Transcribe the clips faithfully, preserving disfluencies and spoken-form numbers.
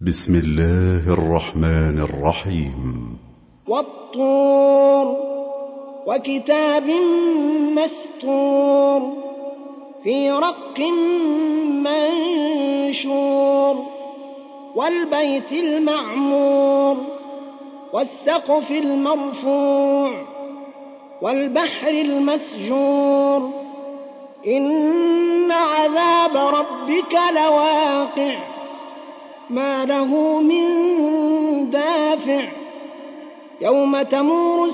بسم الله الرحمن الرحيم. والطور وكتاب مسطور في رق منشور والبيت المعمور والسقف المرفوع والبحر المسجور إن عذاب ربك لواقع ما له من دافع يوم تمور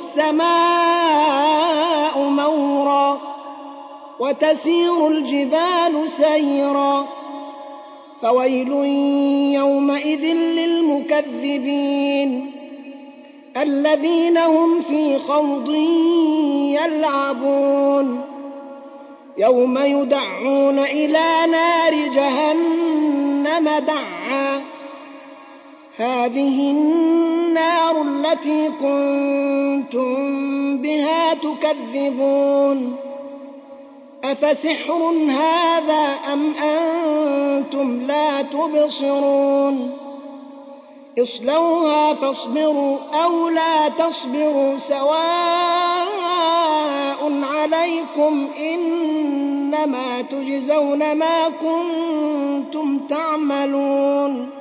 السماء مورا وتسير الجبال سيرا فويل يومئذ للمكذبين الذين هم في خوض يلعبون يوم يدعون إلى نار جهنم دعا هذه النار التي كنتم بها تكذبون أفسحر هذا أم أنتم لا تبصرون اصلوها فاصبروا أو لا تصبروا سواء عليكم إنما تجزون ما كنتم تعملون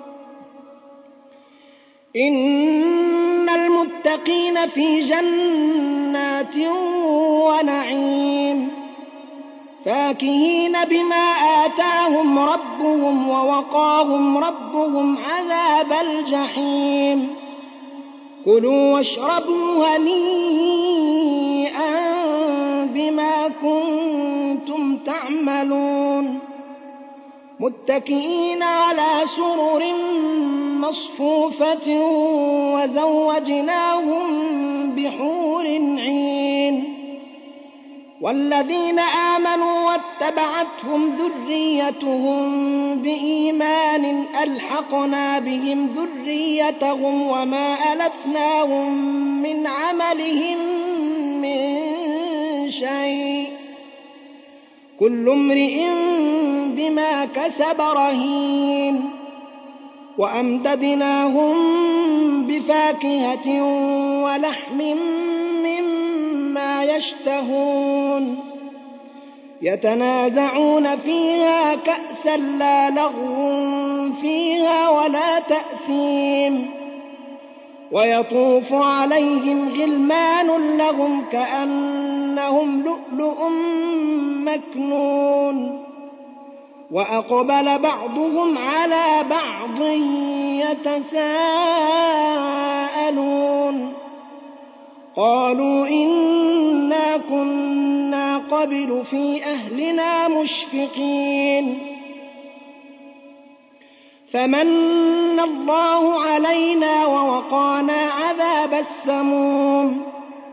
إن المتقين في جنات ونعيم فاكهين بما آتاهم ربهم ووقاهم ربهم عذاب الجحيم كلوا واشربوا هنيئا بما كنتم تعملون متكئين على سرر مصفوفة وزوجناهم بحور عين والذين آمنوا واتبعتهم ذريتهم بإيمان ألحقنا بهم ذريتهم وما ألتناهم من عملهم من شيء كل امرئ بما كسب رهين وأمددناهم بفاكهة ولحم مما يشتهون يتنازعون فيها كأسا لا لغو فيها ولا تأثيم ويطوف عليهم غلمان لهم كأنهم لؤلؤ مكنون وأقبل بعضهم على بعض يتساءلون قالوا إنا كنا قبل في أهلنا مشفقين فمن الله علينا ووقانا عذاب السموم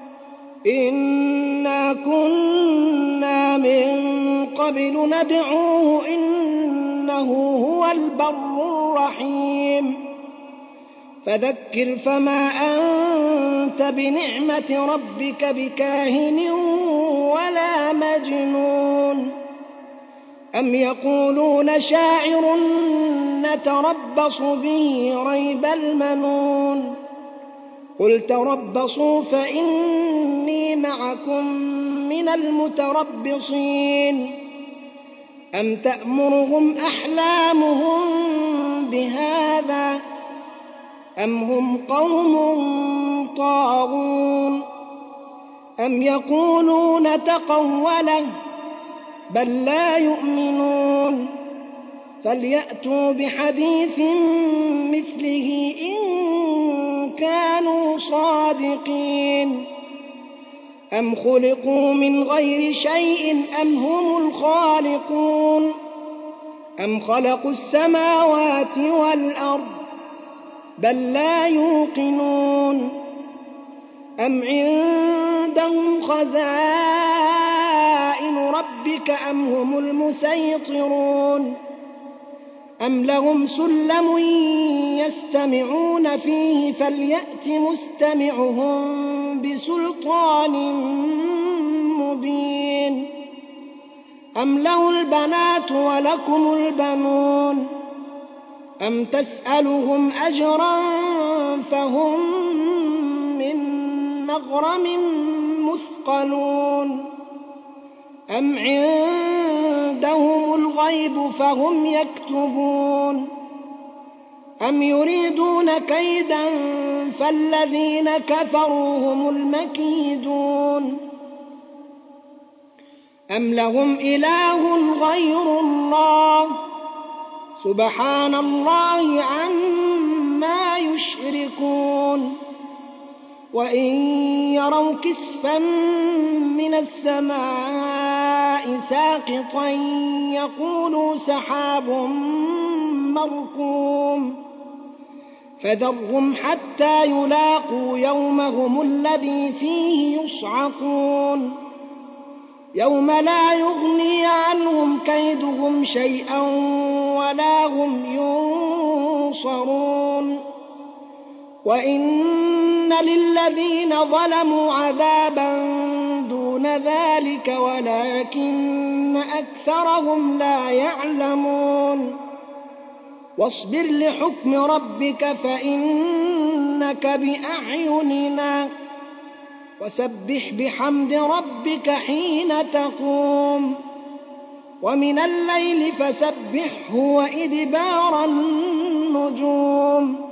إنا كنا من قبل ندعوه إنه هو البر الرحيم فذكر فما أنت بنعمة ربك بكاهن ولا مجنون أم يقولون شاعر نتربص به ريب المنون قل تربصوا فإني معكم من المتربصين أم تأمرهم أحلامهم بهذا أم هم قوم طاغون أم يقولون تقوله بل لا يؤمنون فليأتوا بحديث مثله إن كانوا صادقين أم خلقوا من غير شيء أم هم الخالقون أم خلقوا السماوات والأرض بل لا يوقنون أم عندهم خزائن ربك أم هم المسيطرون أم لهم سلم يستمعون فيه فليأت مستمعهم بسلطان مبين أم له البنات ولكم البنون أم تسألهم أجرا فهم من مغرم مثقلون أم عندهم الغيب فهم يكتبون أم يريدون كيدا فالذين كفروا هم المكيدون أم لهم إله غير الله سبحان الله عما يشركون وإن يروا كسفا من السماء ساقطا يقولوا سحاب مركوم فذرهم حتى يلاقوا يومهم الذي فيه يصعقون يوم لا يغني عنهم كيدهم شيئا ولا هم ينصرون وإن للذين ظلموا عذابا دون ذلك ولكن أكثرهم لا يعلمون واصبر لحكم ربك فإنك بأعيننا وسبح بحمد ربك حين تقوم ومن الليل فسبحه وإدبار النجوم